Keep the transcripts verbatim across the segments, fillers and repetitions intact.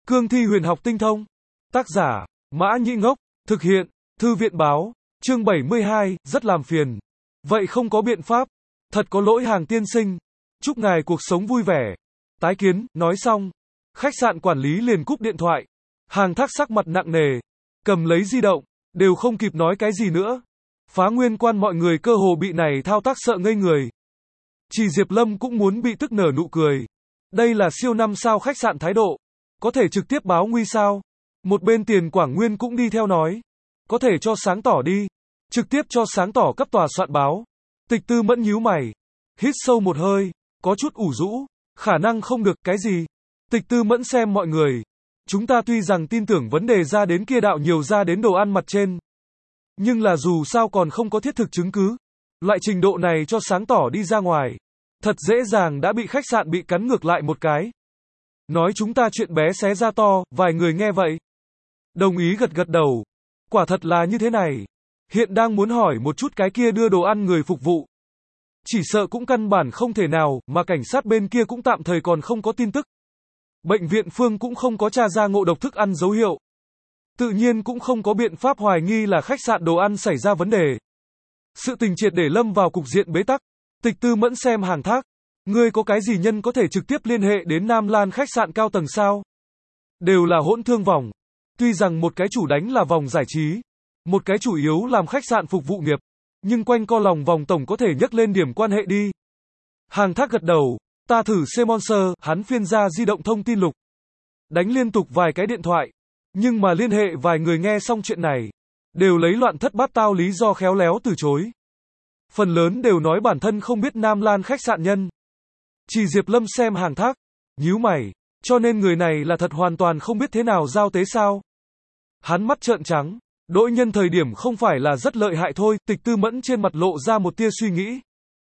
Cương thi huyền học tinh thông. Tác giả, Mã Nhĩ Ngốc. Thực hiện, Thư viện báo. Chương bảy mươi hai, rất làm phiền. Vậy không có biện pháp. Thật có lỗi hàng tiên sinh. Chúc ngài cuộc sống vui vẻ. Tái kiến, nói xong. Khách sạn quản lý liền cúp điện thoại. Hàng Thác sắc mặt nặng nề. Cầm lấy di động. Đều không kịp nói cái gì nữa. Phá Nguyên Quan mọi người cơ hồ bị này thao tác sợ ngây người. Chỉ Diệp Lâm cũng muốn bị tức nở nụ cười. Đây là siêu năm sao khách sạn thái độ. Có thể trực tiếp báo nguy sao? Một bên Tiền Quảng Nguyên cũng đi theo nói. Có thể cho sáng tỏ đi. Trực tiếp cho sáng tỏ cấp tòa soạn báo. Tịch Tư Mẫn nhíu mày. Hít sâu một hơi. Có chút ủ rũ. Khả năng không được, cái gì? Tịch Tư Mẫn xem mọi người. Chúng ta tuy rằng tin tưởng vấn đề ra đến kia đạo nhiều ra đến đồ ăn mặt trên. Nhưng là dù sao còn không có thiết thực chứng cứ. Loại trình độ này cho sáng tỏ đi ra ngoài. Thật dễ dàng đã bị khách sạn bị cắn ngược lại một cái. Nói chúng ta chuyện bé xé ra to, vài người nghe vậy. Đồng ý gật gật đầu. Quả thật là như thế này. Hiện đang muốn hỏi một chút cái kia đưa đồ ăn người phục vụ. Chỉ sợ cũng căn bản không thể nào, mà cảnh sát bên kia cũng tạm thời còn không có tin tức. Bệnh viện Phương cũng không có tra ra ngộ độc thức ăn dấu hiệu. Tự nhiên cũng không có biện pháp hoài nghi là khách sạn đồ ăn xảy ra vấn đề. Sự tình triệt để lâm vào cục diện bế tắc. Tịch Tư Mẫn xem Hàng Thác. Ngươi có cái gì nhân có thể trực tiếp liên hệ đến Nam Lan khách sạn cao tầng sao? Đều là hỗn thương vòng. Tuy rằng một cái chủ đánh là vòng giải trí. Một cái chủ yếu làm khách sạn phục vụ nghiệp. Nhưng quanh co lòng vòng tổng có thể nhắc lên điểm quan hệ đi. Hàng Thác gật đầu. Ta thử Semonser, hắn phiên ra di động thông tin lục. Đánh liên tục vài cái điện thoại. Nhưng mà liên hệ vài người nghe xong chuyện này. Đều lấy loạn thất bát tao lý do khéo léo từ chối. Phần lớn đều nói bản thân không biết Nam Lan khách sạn nhân. Chỉ Diệp Lâm xem Hàng Thác. Nhíu mày. Cho nên người này là thật hoàn toàn không biết thế nào giao tế sao. Hắn mắt trợn trắng. Đỗ Nhân thời điểm không phải là rất lợi hại thôi. Tịch Tư Mẫn trên mặt lộ ra một tia suy nghĩ.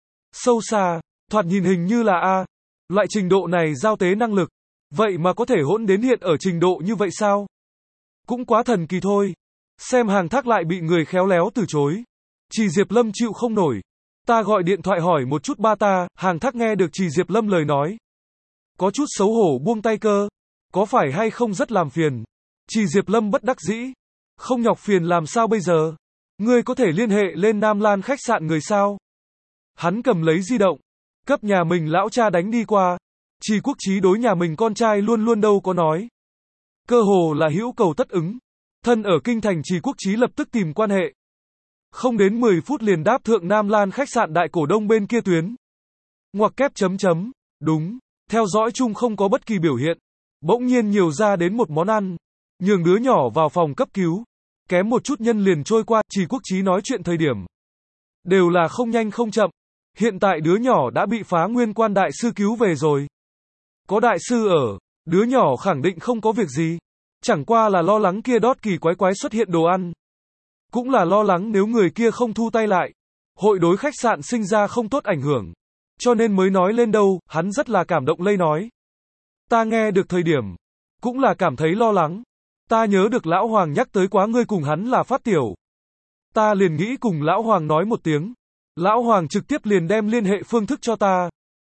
Sâu xa. Thoạt nhìn hình như là A. Loại trình độ này giao tế năng lực. Vậy mà có thể hỗn đến hiện ở trình độ như vậy sao? Cũng quá thần kỳ thôi. Xem Hàng Thác lại bị người khéo léo từ chối. Chỉ Diệp Lâm chịu không nổi. Ta gọi điện thoại hỏi một chút ba ta. Hàng Thác nghe được Chỉ Diệp Lâm lời nói. Có chút xấu hổ buông tay cơ. Có phải hay không rất làm phiền. Chỉ Diệp Lâm bất đắc dĩ. Không nhọc phiền làm sao bây giờ? Ngươi có thể liên hệ lên Nam Lan khách sạn người sao? Hắn cầm lấy di động. Cấp nhà mình lão cha đánh đi qua. Chỉ Quốc Chí đối nhà mình con trai luôn luôn đâu có nói. Cơ hồ là hữu cầu tất ứng. Thân ở kinh thành Chỉ Quốc Chí lập tức tìm quan hệ. Không đến mười phút liền đáp thượng Nam Lan khách sạn đại cổ đông bên kia tuyến. Ngoặc kép chấm chấm. Đúng. Theo dõi chung không có bất kỳ biểu hiện. Bỗng nhiên nhiều ra đến một món ăn. Nhường đứa nhỏ vào phòng cấp cứu. Kém một chút nhân liền trôi qua. Chỉ Quốc Chí nói chuyện thời điểm. Đều là không nhanh không chậm. Hiện tại đứa nhỏ đã bị Phá Nguyên Quan đại sư cứu về rồi. Có đại sư ở. Đứa nhỏ khẳng định không có việc gì. Chẳng qua là lo lắng kia đót kỳ quái quái xuất hiện đồ ăn. Cũng là lo lắng nếu người kia không thu tay lại. Hội đối khách sạn sinh ra không tốt ảnh hưởng. Cho nên mới nói lên đâu, hắn rất là cảm động lây nói. Ta nghe được thời điểm. Cũng là cảm thấy lo lắng. Ta nhớ được Lão Hoàng nhắc tới quá ngươi cùng hắn là phát tiểu. Ta liền nghĩ cùng Lão Hoàng nói một tiếng. Lão Hoàng trực tiếp liền đem liên hệ phương thức cho ta.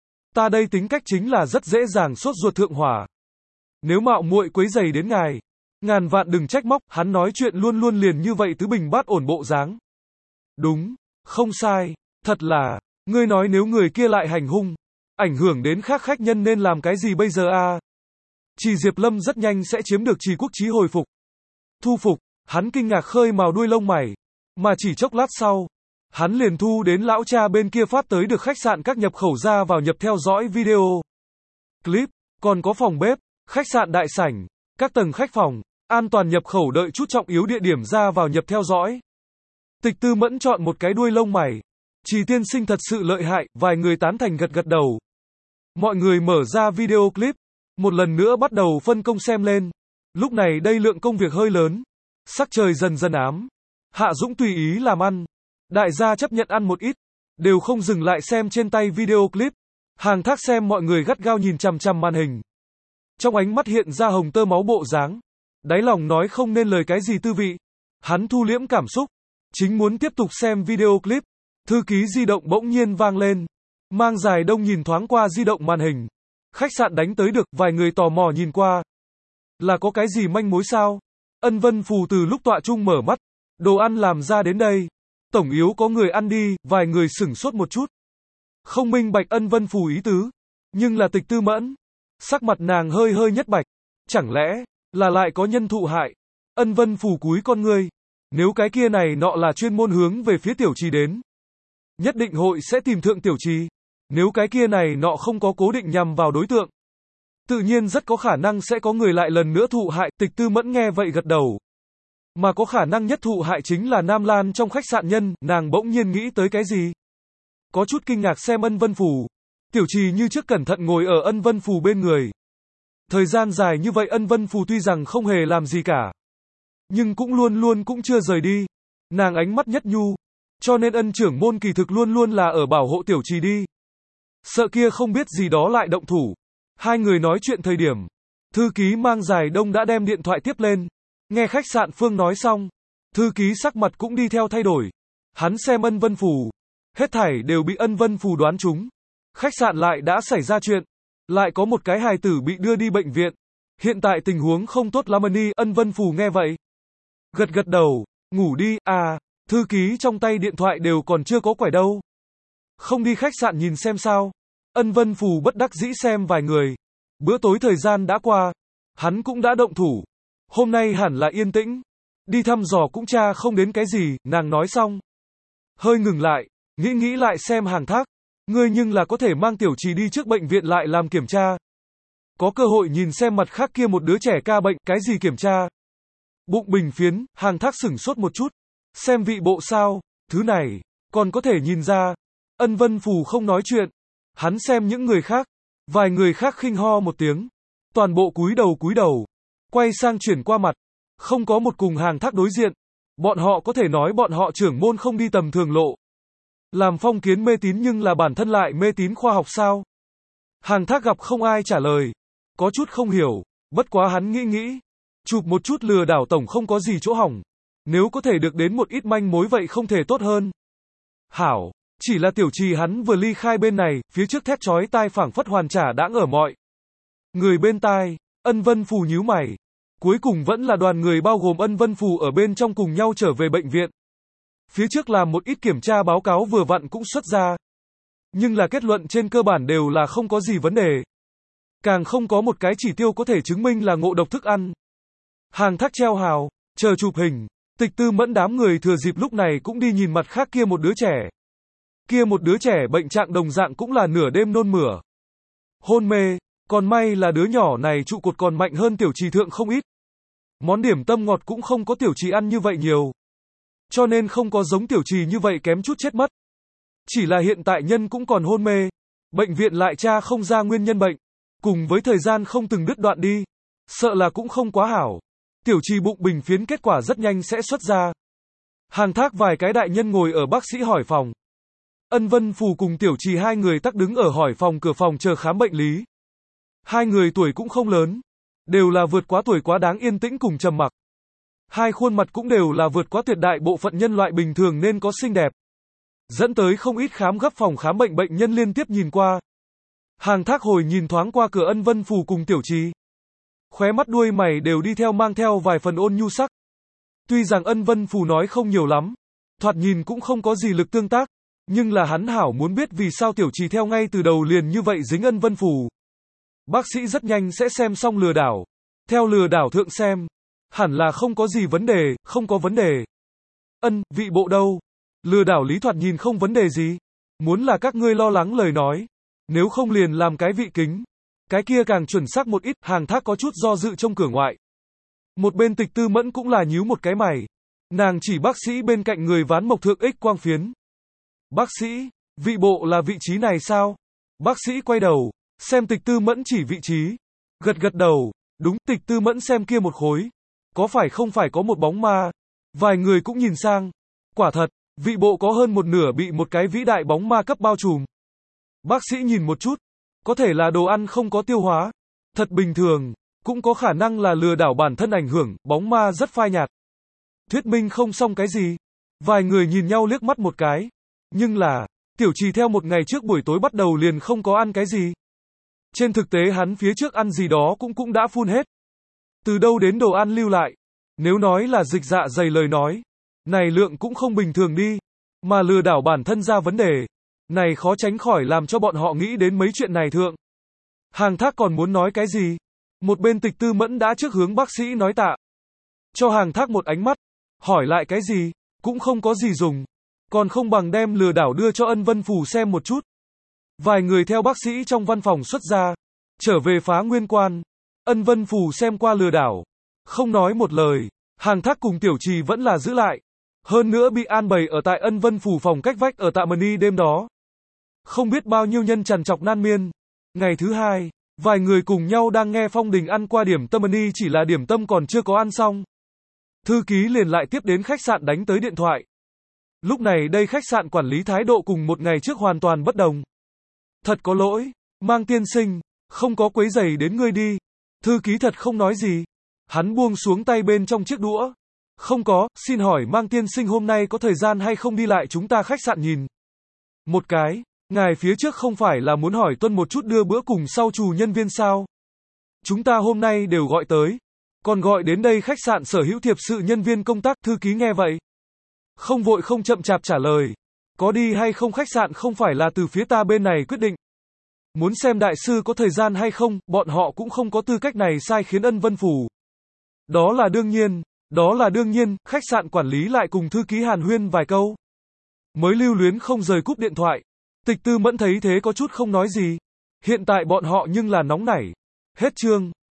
Ta đây tính cách chính là rất dễ dàng sốt ruột thượng hỏa. Nếu mạo muội quấy rầy đến ngài, ngàn vạn đừng trách móc, hắn nói chuyện luôn luôn liền như vậy tứ bình bát ổn bộ dáng. Đúng, không sai, thật là, ngươi nói nếu người kia lại hành hung, ảnh hưởng đến khác khách nhân nên làm cái gì bây giờ a? Chỉ Diệp Lâm rất nhanh sẽ chiếm được Chỉ Quốc Chí hồi phục. Thu phục, hắn kinh ngạc khơi mào đuôi lông mày, mà chỉ chốc lát sau, hắn liền thu đến lão cha bên kia phát tới được khách sạn các nhập khẩu ra vào nhập theo dõi video, clip, còn có phòng bếp, khách sạn đại sảnh, các tầng khách phòng, an toàn nhập khẩu đợi chút trọng yếu địa điểm ra vào nhập theo dõi. Tịch Tư Mẫn chọn một cái đuôi lông mày. Chỉ tiên sinh thật sự lợi hại, vài người tán thành gật gật đầu. Mọi người mở ra video clip, một lần nữa bắt đầu phân công xem lên. Lúc này đây lượng công việc hơi lớn. Sắc trời dần dần ám. Hạ Dũng tùy ý làm ăn. Đại gia chấp nhận ăn một ít. Đều không dừng lại xem trên tay video clip. Hàng Thác xem mọi người gắt gao nhìn chằm chằm màn hình. Trong ánh mắt hiện ra hồng tơ máu bộ dáng. Đáy lòng nói không nên lời cái gì tư vị. Hắn thu liễm cảm xúc. Chính muốn tiếp tục xem video clip. Thư ký di động bỗng nhiên vang lên. Mang dài đông nhìn thoáng qua di động màn hình. Khách sạn đánh tới được, vài người tò mò nhìn qua. Là có cái gì manh mối sao? Ân Vân Phù từ lúc tọa chung mở mắt. Đồ ăn làm ra đến đây. Tổng yếu có người ăn đi, vài người sửng sốt một chút. Không minh bạch Ân Vân Phù ý tứ. Nhưng là Tịch Tư Mẫn. Sắc mặt nàng hơi hơi nhất bạch. Chẳng lẽ, là lại có nhân thụ hại? Ân Vân Phù cúi con ngươi. Nếu cái kia này nọ là chuyên môn hướng về phía tiểu trì đến. Nhất định hội sẽ tìm thượng tiểu trì. Nếu cái kia này nọ không có cố định nhằm vào đối tượng. Tự nhiên rất có khả năng sẽ có người lại lần nữa thụ hại. Tịch Tư Mẫn nghe vậy gật đầu. Mà có khả năng nhất thụ hại chính là Nam Lan trong khách sạn nhân. Nàng bỗng nhiên nghĩ tới cái gì? Có chút kinh ngạc xem Ân Vân Phù. Tiểu trì như trước cẩn thận ngồi ở Ân Vân Phù bên người. Thời gian dài như vậy Ân Vân Phù tuy rằng không hề làm gì cả. Nhưng cũng luôn luôn cũng chưa rời đi. Nàng ánh mắt nhất nhu. Cho nên Ân trưởng môn kỳ thực luôn luôn là ở bảo hộ tiểu trì đi. Sợ kia không biết gì đó lại động thủ. Hai người nói chuyện thời điểm. Thư ký mang dài đông đã đem điện thoại tiếp lên. Nghe khách sạn Phương nói xong. Thư ký sắc mặt cũng đi theo thay đổi. Hắn xem Ân Vân Phù. Hết thảy đều bị Ân Vân Phù đoán trúng. Khách sạn lại đã xảy ra chuyện. Lại có một cái hài tử bị đưa đi bệnh viện. Hiện tại tình huống không tốt lắm. Ân Vân Phù nghe vậy. Gật gật đầu. Ngủ đi, à, thư ký trong tay điện thoại đều còn chưa có quải đâu. Không đi khách sạn nhìn xem sao. Ân Vân Phù bất đắc dĩ xem vài người. Bữa tối thời gian đã qua. Hắn cũng đã động thủ. Hôm nay hẳn là yên tĩnh. Đi thăm dò cũng tra không đến cái gì, nàng nói xong. Hơi ngừng lại, nghĩ nghĩ lại xem Hàng Thác. Ngươi nhưng là có thể mang tiểu trì đi trước bệnh viện lại làm kiểm tra. Có cơ hội nhìn xem mặt khác kia một đứa trẻ ca bệnh, cái gì kiểm tra. Bụng bình phiến, Hàng Thác sửng sốt một chút. Xem vị bộ sao, thứ này, còn có thể nhìn ra. Ân Vân Phù không nói chuyện. Hắn xem những người khác. Vài người khác khinh ho một tiếng. Toàn bộ cúi đầu cúi đầu. Quay sang chuyển qua mặt. Không có một cùng Hàng Thác đối diện. Bọn họ có thể nói bọn họ trưởng môn không đi tầm thường lộ. Làm phong kiến mê tín nhưng là bản thân lại mê tín khoa học sao? Hàng Thác gặp không ai trả lời. Có chút không hiểu. Bất quá hắn nghĩ nghĩ. Chụp một chút lừa đảo tổng không có gì chỗ hỏng. Nếu có thể được đến một ít manh mối vậy không thể tốt hơn. Hảo. Chỉ là tiểu trì hắn vừa ly khai bên này, phía trước thét chói tai phảng phất hoàn trả đãng ở mọi người bên tai. Ân Vân Phù nhíu mày. Cuối cùng vẫn là đoàn người bao gồm Ân Vân Phù ở bên trong cùng nhau trở về bệnh viện. Phía trước làm một ít kiểm tra báo cáo vừa vặn cũng xuất ra. Nhưng là kết luận trên cơ bản đều là không có gì vấn đề. Càng không có một cái chỉ tiêu có thể chứng minh là ngộ độc thức ăn. Hàng Thác treo hào, chờ chụp hình. Tịch Tư Mẫn đám người thừa dịp lúc này cũng đi nhìn mặt khác kia một đứa trẻ. Kia một đứa trẻ bệnh trạng đồng dạng cũng là nửa đêm nôn mửa. Hôn mê, còn may là đứa nhỏ này trụ cột còn mạnh hơn tiểu trì thượng không ít. Món điểm tâm ngọt cũng không có tiểu trì ăn như vậy nhiều. Cho nên không có giống tiểu trì như vậy kém chút chết mất. Chỉ là hiện tại nhân cũng còn hôn mê. Bệnh viện lại tra không ra nguyên nhân bệnh. Cùng với thời gian không từng đứt đoạn đi. Sợ là cũng không quá hảo. Tiểu trì bụng bình phiến kết quả rất nhanh sẽ xuất ra. Hàng Thác vài cái đại nhân ngồi ở bác sĩ hỏi phòng. Ân Vân Phù cùng tiểu trì hai người tắc đứng ở hỏi phòng cửa phòng chờ khám bệnh lý. Hai người tuổi cũng không lớn. Đều là vượt quá tuổi quá đáng yên tĩnh cùng trầm mặc. Hai khuôn mặt cũng đều là vượt quá tuyệt đại bộ phận nhân loại bình thường nên có xinh đẹp. Dẫn tới không ít khám gấp phòng khám bệnh bệnh nhân liên tiếp nhìn qua. Hàng Thác hồi nhìn thoáng qua cửa Ân Vân Phù cùng tiểu trì. Khóe mắt đuôi mày đều đi theo mang theo vài phần ôn nhu sắc. Tuy rằng Ân Vân Phù nói không nhiều lắm. Thoạt nhìn cũng không có gì lực tương tác. Nhưng là hắn hảo muốn biết vì sao tiểu trì theo ngay từ đầu liền như vậy dính Ân Vân Phù. Bác sĩ rất nhanh sẽ xem xong lừa đảo. Theo lừa đảo thượng xem. Hẳn là không có gì vấn đề, không có vấn đề. Ân, vị bộ đâu? Lừa đảo lý thoạt nhìn không vấn đề gì. Muốn là các ngươi lo lắng lời nói. Nếu không liền làm cái vị kính. Cái kia càng chuẩn xác một ít. Hàng Thác có chút do dự trong cửa ngoại. Một bên Tịch Tư Mẫn cũng là nhíu một cái mày. Nàng chỉ bác sĩ bên cạnh người ván mộc thượng ích quang phiến. Bác sĩ, vị bộ là vị trí này sao? Bác sĩ quay đầu, xem Tịch Tư Mẫn chỉ vị trí. Gật gật đầu, đúng. Tịch Tư Mẫn xem kia một khối. Có phải không phải có một bóng ma? Vài người cũng nhìn sang. Quả thật, vị bộ có hơn một nửa bị một cái vĩ đại bóng ma cấp bao trùm. Bác sĩ nhìn một chút. Có thể là đồ ăn không có tiêu hóa. Thật bình thường. Cũng có khả năng là lừa đảo bản thân ảnh hưởng. Bóng ma rất phai nhạt. Thuyết minh không xong cái gì. Vài người nhìn nhau liếc mắt một cái. Nhưng là, tiểu trì theo một ngày trước buổi tối bắt đầu liền không có ăn cái gì. Trên thực tế hắn phía trước ăn gì đó cũng cũng đã phun hết. Từ đâu đến đồ ăn lưu lại? Nếu nói là dịch dạ dày lời nói, này lượng cũng không bình thường đi, mà lừa đảo bản thân ra vấn đề. Này khó tránh khỏi làm cho bọn họ nghĩ đến mấy chuyện này thượng. Hàng Thác còn muốn nói cái gì? Một bên Tịch Tư Mẫn đã trước hướng bác sĩ nói tạ. Cho Hàng Thác một ánh mắt, hỏi lại cái gì, cũng không có gì dùng. Còn không bằng đem lừa đảo đưa cho Ân Vân Phù xem một chút. Vài người theo bác sĩ trong văn phòng xuất ra, trở về Phá Nguyên Quan. Ân Vân Phù xem qua lừa đảo, không nói một lời. Hàng Thác cùng Tiểu Trì vẫn là giữ lại. Hơn nữa bị an bày ở tại Ân Vân Phủ phòng cách vách ở Tạ Mân Y đêm đó. Không biết bao nhiêu nhân trằn trọc nan miên. Ngày thứ hai, vài người cùng nhau đang nghe Phong Đình ăn qua điểm tâm Mân Y, chỉ là điểm tâm còn chưa có ăn xong. Thư ký liền lại tiếp đến khách sạn đánh tới điện thoại. Lúc này đây khách sạn quản lý thái độ cùng một ngày trước hoàn toàn bất đồng. Thật có lỗi, Mang tiên sinh, không có quấy rầy đến ngươi đi. Thư ký thật không nói gì. Hắn buông xuống tay bên trong chiếc đũa. Không có, xin hỏi Mang tiên sinh hôm nay có thời gian hay không đi lại chúng ta khách sạn nhìn. Một cái, ngài phía trước không phải là muốn hỏi Tuân một chút đưa bữa cùng sau trù nhân viên sao? Chúng ta hôm nay đều gọi tới. Còn gọi đến đây khách sạn sở hữu thiệp sự nhân viên công tác. Thư ký nghe vậy, không vội không chậm chạp trả lời. Có đi hay không khách sạn không phải là từ phía ta bên này quyết định. Muốn xem đại sư có thời gian hay không, bọn họ cũng không có tư cách này sai khiến Ân Vân Phủ. Đó là đương nhiên, đó là đương nhiên, khách sạn quản lý lại cùng thư ký hàn huyên vài câu. Mới lưu luyến không rời cúp điện thoại. Tịch Tư Mẫn thấy thế có chút không nói gì. Hiện tại bọn họ nhưng là nóng nảy. Hết chương.